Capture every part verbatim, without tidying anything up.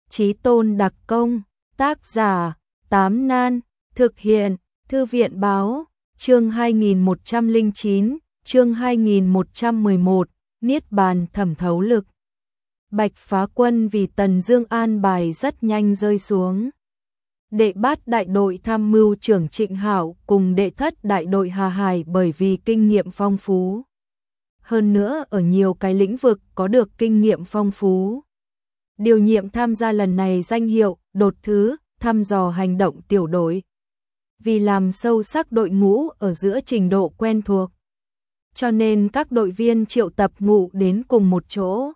Chí tôn đặc công, tác giả, Tám Nan, thực hiện, Thư viện báo, chương hai nghìn một trăm lẻ chín, chương hai nghìn một trăm mười một, Niết bàn thẩm thấu lực. Bạch Phá Quân vì Tần Dương an bài rất nhanh rơi xuống. Đệ bát đại đội tham mưu trưởng Trịnh Hạo cùng đệ thất đại đội Hà Hải bởi vì kinh nghiệm phong phú. Hơn nữa ở nhiều cái lĩnh vực có được kinh nghiệm phong phú. Điều nhiệm tham gia lần này danh hiệu đột thứ thăm dò hành động tiểu đội. Vì làm sâu sắc đội ngũ ở giữa trình độ quen thuộc, cho nên các đội viên triệu tập ngụ đến cùng một chỗ.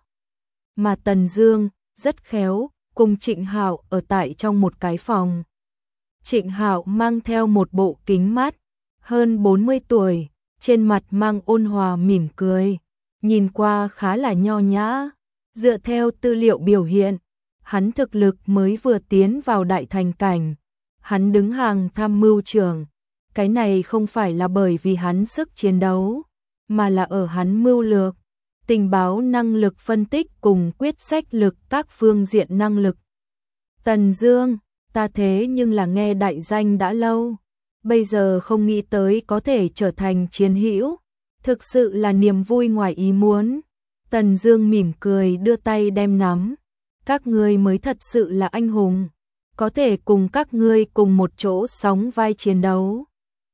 Mà Tần Dương rất khéo cùng Trịnh Hạo ở tại trong một cái phòng. Trịnh Hạo mang theo một bộ kính mát, hơn bốn mươi tuổi, trên mặt mang ôn hòa mỉm cười, nhìn qua khá là nho nhã. Dựa theo tư liệu biểu hiện, hắn thực lực mới vừa tiến vào đại thành cảnh. Hắn đứng hàng tham mưu trưởng, cái này không phải là bởi vì hắn sức chiến đấu, mà là ở hắn mưu lược, tình báo năng lực phân tích cùng quyết sách lực các phương diện năng lực. Tần Dương, ta thế nhưng là nghe đại danh đã lâu, bây giờ không nghĩ tới có thể trở thành chiến hữu, thực sự là niềm vui ngoài ý muốn. Tần Dương mỉm cười đưa tay đem nắm, các ngươi mới thật sự là anh hùng, có thể cùng các ngươi cùng một chỗ sóng vai chiến đấu.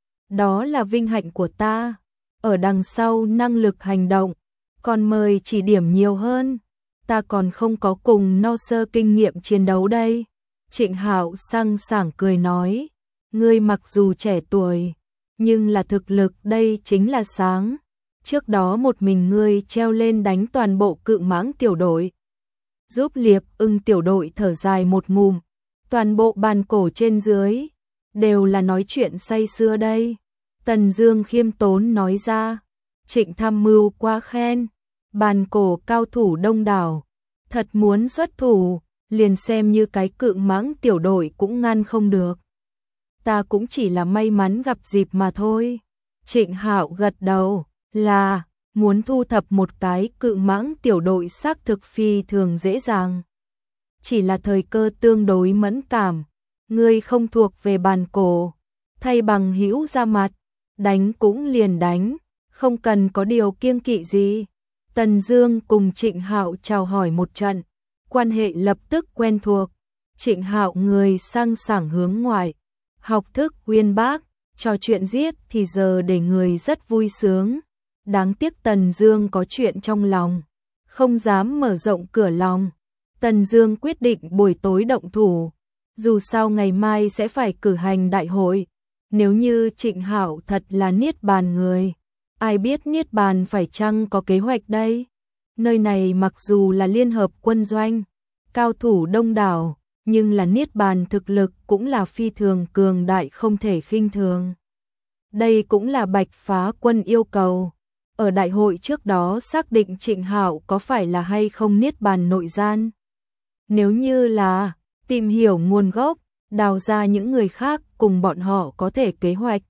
Đó là vinh hạnh của ta, ở đằng sau năng lực hành động, còn mời chỉ điểm nhiều hơn, ta còn không có cùng no sơ kinh nghiệm chiến đấu đây. Trịnh Hạo sang sảng cười nói, ngươi mặc dù trẻ tuổi, nhưng là thực lực đây chính là sáng. Trước đó một mình ngươi treo lên đánh toàn bộ Cự Mãng tiểu đội, giúp Liệp Ưng tiểu đội thở dài một ngụm, toàn bộ bàn cổ trên dưới đều là nói chuyện say sưa đây. Tần Dương khiêm tốn nói ra, Trịnh tham mưu quá khen, bàn cổ cao thủ đông đảo, thật muốn xuất thủ, liền xem như cái Cự Mãng tiểu đội cũng ngăn không được. Ta cũng chỉ là may mắn gặp dịp mà thôi. Trịnh Hạo gật đầu, là muốn thu thập một cái Cự Mãng tiểu đội xác thực phi thường dễ dàng. Chỉ là thời cơ tương đối mẫn cảm, ngươi không thuộc về bàn cổ, thay bằng hữu ra mặt, đánh cũng liền đánh, không cần có điều kiêng kỵ gì. Tần Dương cùng Trịnh Hạo chào hỏi một trận, quan hệ lập tức quen thuộc. Trịnh Hạo người sang sảng hướng ngoại, học thức uyên bác, trò chuyện giết thì giờ để người rất vui sướng. Đáng tiếc Tần Dương có chuyện trong lòng, không dám mở rộng cửa lòng. Tần Dương quyết định buổi tối động thủ, dù sao ngày mai sẽ phải cử hành đại hội. Nếu như Trịnh Hạo thật là niết bàn người, ai biết niết bàn phải chăng có kế hoạch đây? Nơi này mặc dù là liên hợp quân doanh, cao thủ đông đảo, nhưng là niết bàn thực lực cũng là phi thường cường đại không thể khinh thường. Đây cũng là Bạch Phá Quân yêu cầu. Ở đại hội trước đó xác định Trịnh Hạo có phải là hay không niết bàn nội gian. Nếu như là, tìm hiểu nguồn gốc, đào ra những người khác cùng bọn họ có thể kế hoạch.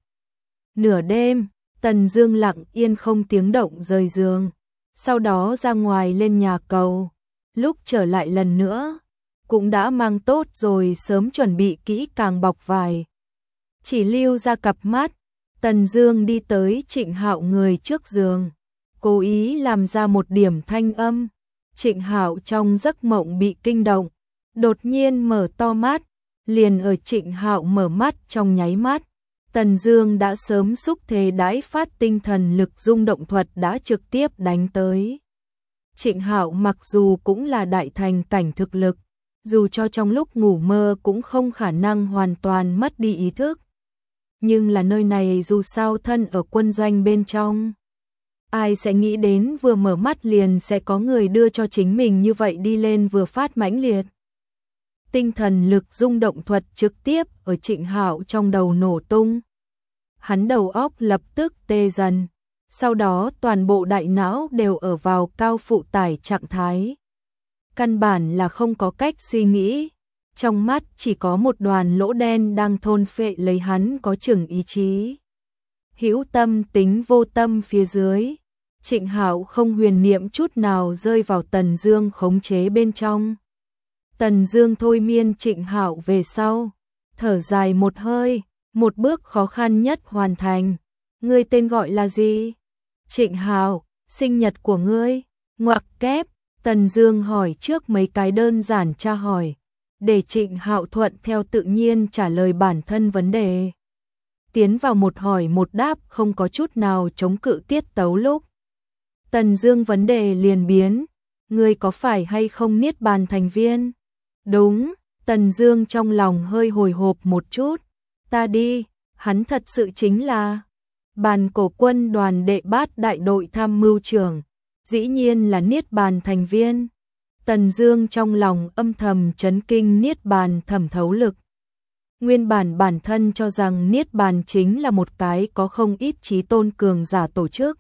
Nửa đêm, Tần Dương lặng yên không tiếng động rời giường, sau đó ra ngoài lên nhà cầu. Lúc trở lại lần nữa, cũng đã mang tốt rồi sớm chuẩn bị kỹ càng bọc vải. Chỉ lưu ra cặp mắt, Tần Dương đi tới Trịnh Hạo người trước giường, cố ý làm ra một điểm thanh âm. Trịnh Hạo trong giấc mộng bị kinh động, đột nhiên mở to mắt, liền ở Trịnh Hạo mở mắt trong nháy mắt, Tần Dương đã sớm xúc thế đãi phát tinh thần lực rung động thuật đã trực tiếp đánh tới. Trịnh Hạo mặc dù cũng là đại thành cảnh thực lực, dù cho trong lúc ngủ mơ cũng không khả năng hoàn toàn mất đi ý thức. Nhưng là nơi này dù sao thân ở quân doanh bên trong, ai sẽ nghĩ đến vừa mở mắt liền sẽ có người đưa cho chính mình như vậy đi lên vừa phát mãnh liệt. Tinh thần lực rung động thuật trực tiếp ở Trịnh Hạo trong đầu nổ tung. Hắn đầu óc lập tức tê dần, sau đó toàn bộ đại não đều ở vào cao phụ tải trạng thái. Căn bản là không có cách suy nghĩ, trong mắt chỉ có một đoàn lỗ đen đang thôn phệ lấy hắn có chừng ý chí. Hữu tâm tính vô tâm phía dưới, Trịnh Hạo không huyền niệm chút nào rơi vào Tần Dương khống chế bên trong. Tần Dương thôi miên Trịnh Hạo về sau, thở dài một hơi, một bước khó khăn nhất hoàn thành. Ngươi tên gọi là gì? Trịnh Hạo, sinh nhật của ngươi? Ngoặc kép, Tần Dương hỏi trước mấy cái đơn giản tra hỏi, để Trịnh Hạo thuận theo tự nhiên trả lời bản thân vấn đề. Tiến vào một hỏi một đáp không có chút nào chống cự tiết tấu lúc. Tần Dương vấn đề liền biến, ngươi có phải hay không Niết Bàn thành viên? Đúng, Tần Dương trong lòng hơi hồi hộp một chút. Ta đi, hắn thật sự chính là Bàn Cổ Quân đoàn đệ bát đại đội tham mưu trưởng, dĩ nhiên là Niết Bàn thành viên. Tần Dương trong lòng âm thầm chấn kinh Niết Bàn thẩm thấu lực. Nguyên bản bản thân cho rằng Niết Bàn chính là một cái có không ít chí tôn cường giả tổ chức.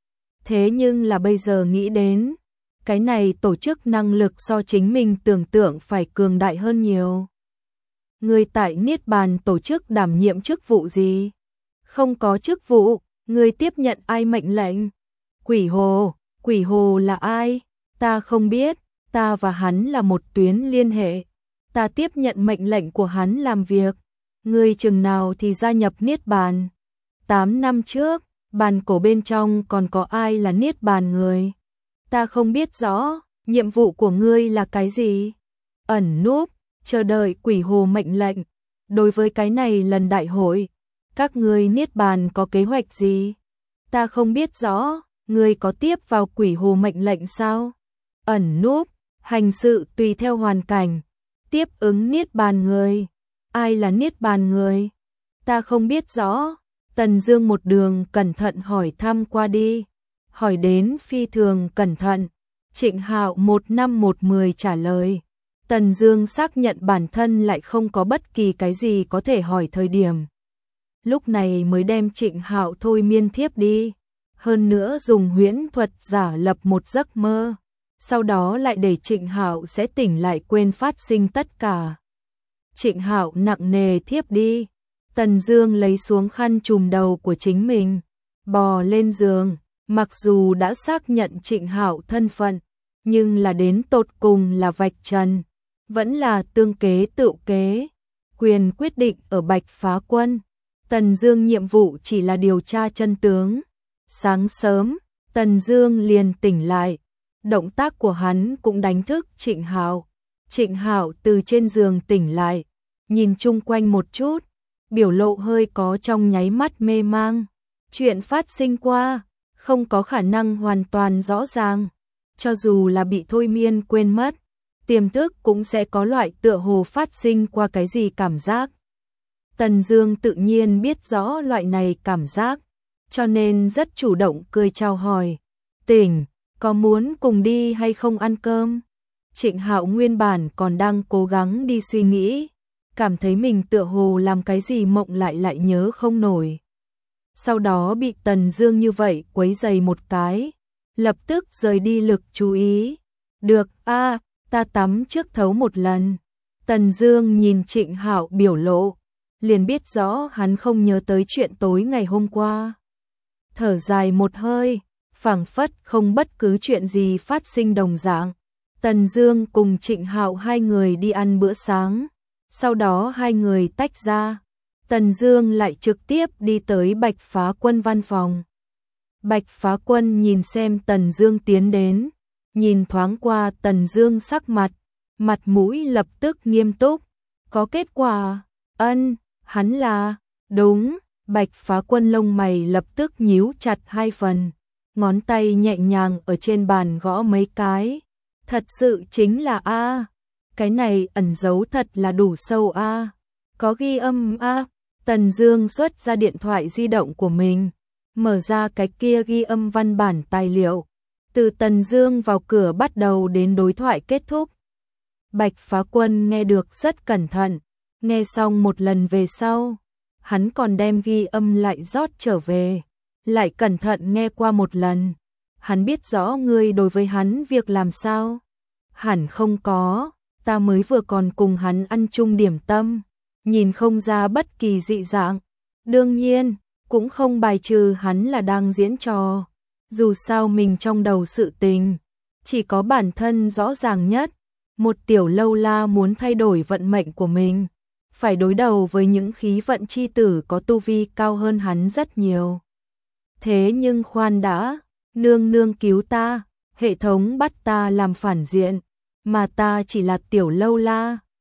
Thế nhưng là bây giờ nghĩ đến, cái này tổ chức năng lực so chính mình tưởng tượng phải cường đại hơn nhiều. Người tại Niết Bàn tổ chức đảm nhiệm chức vụ gì? Không có chức vụ, người tiếp nhận ai mệnh lệnh? Quỷ Hồ, Quỷ Hồ là ai? Ta không biết, ta và hắn là một tuyến liên hệ. Ta tiếp nhận mệnh lệnh của hắn làm việc. Người chừng nào thì gia nhập Niết Bàn? Tám năm trước, bàn cổ bên trong còn có ai là Niết Bàn người? Ta không biết rõ, nhiệm vụ của ngươi là cái gì? Ẩn núp, chờ đợi Quỷ Hồ mệnh lệnh. Đối với cái này lần đại hội, các ngươi Niết Bàn có kế hoạch gì? Ta không biết rõ, ngươi có tiếp vào Quỷ Hồ mệnh lệnh sao? Ẩn núp, hành sự tùy theo hoàn cảnh, tiếp ứng Niết Bàn người. Ai là Niết Bàn người? Ta không biết rõ. Tần Dương một đường cẩn thận hỏi thăm qua đi, hỏi đến phi thường cẩn thận. Trịnh Hạo một năm một mười trả lời. Tần Dương xác nhận bản thân lại không có bất kỳ cái gì có thể hỏi thời điểm. Lúc này mới đem Trịnh Hạo thôi miên thiếp đi, hơn nữa dùng huyễn thuật giả lập một giấc mơ, sau đó lại để Trịnh Hạo sẽ tỉnh lại quên phát sinh tất cả. Trịnh Hạo nặng nề thiếp đi. Tần Dương lấy xuống khăn trùm đầu của chính mình, bò lên giường, mặc dù đã xác nhận Trịnh Hạo thân phận, nhưng là đến tột cùng là vạch trần, vẫn là tương kế tự kế. Quyền quyết định ở Bạch Phá Quân. Tần Dương nhiệm vụ chỉ là điều tra chân tướng. Sáng sớm, Tần Dương liền tỉnh lại, động tác của hắn cũng đánh thức Trịnh Hạo. Trịnh Hạo từ trên giường tỉnh lại, nhìn chung quanh một chút, biểu lộ hơi có trong nháy mắt mê mang. Chuyện phát sinh qua, không có khả năng hoàn toàn rõ ràng. Cho dù là bị thôi miên quên mất, tiềm thức cũng sẽ có loại tựa hồ phát sinh qua cái gì cảm giác. Tần Dương tự nhiên biết rõ loại này cảm giác, cho nên rất chủ động cười chào hỏi. Tỉnh, có muốn cùng đi hay không ăn cơm? Trịnh Hạo nguyên bản còn đang cố gắng đi suy nghĩ, cảm thấy mình tựa hồ làm cái gì mộng lại lại nhớ không nổi. Sau đó bị Tần Dương như vậy quấy rầy một cái, lập tức rời đi lực chú ý. Được, a, à, ta tắm trước thấu một lần. Tần Dương nhìn Trịnh Hạo biểu lộ, liền biết rõ hắn không nhớ tới chuyện tối ngày hôm qua. Thở dài một hơi, phảng phất không bất cứ chuyện gì phát sinh đồng dạng. Tần Dương cùng Trịnh Hạo hai người đi ăn bữa sáng, sau đó hai người tách ra. Tần Dương lại trực tiếp đi tới Bạch Phá Quân văn phòng. Bạch Phá Quân nhìn xem Tần Dương tiến đến, nhìn thoáng qua Tần Dương sắc mặt, mặt mũi lập tức nghiêm túc. Có kết quả? Ân, hắn là, đúng. Bạch Phá Quân lông mày lập tức nhíu chặt hai phần, ngón tay nhẹ nhàng ở trên bàn gõ mấy cái. Thật sự chính là a, cái này ẩn giấu thật là đủ sâu a. Có ghi âm a. Tần Dương xuất ra điện thoại di động của mình, mở ra cái kia ghi âm văn bản tài liệu, từ Tần Dương vào cửa bắt đầu đến đối thoại kết thúc. Bạch Phá Quân nghe được rất cẩn thận, nghe xong một lần về sau, hắn còn đem ghi âm lại rót trở về, lại cẩn thận nghe qua một lần. Hắn biết rõ ngươi đối với hắn việc làm sao? Hẳn không có, ta mới vừa còn cùng hắn ăn chung điểm tâm, nhìn không ra bất kỳ dị dạng. Đương nhiên, cũng không bài trừ hắn là đang diễn trò. Dù sao mình trong đầu sự tình, chỉ có bản thân rõ ràng nhất. Một tiểu lâu la muốn thay đổi vận mệnh của mình, phải đối đầu với những khí vận chi tử có tu vi cao hơn hắn rất nhiều. Thế nhưng khoan đã, nương nương cứu ta, hệ thống bắt ta làm phản diện, mà ta chỉ là tiểu lâu la,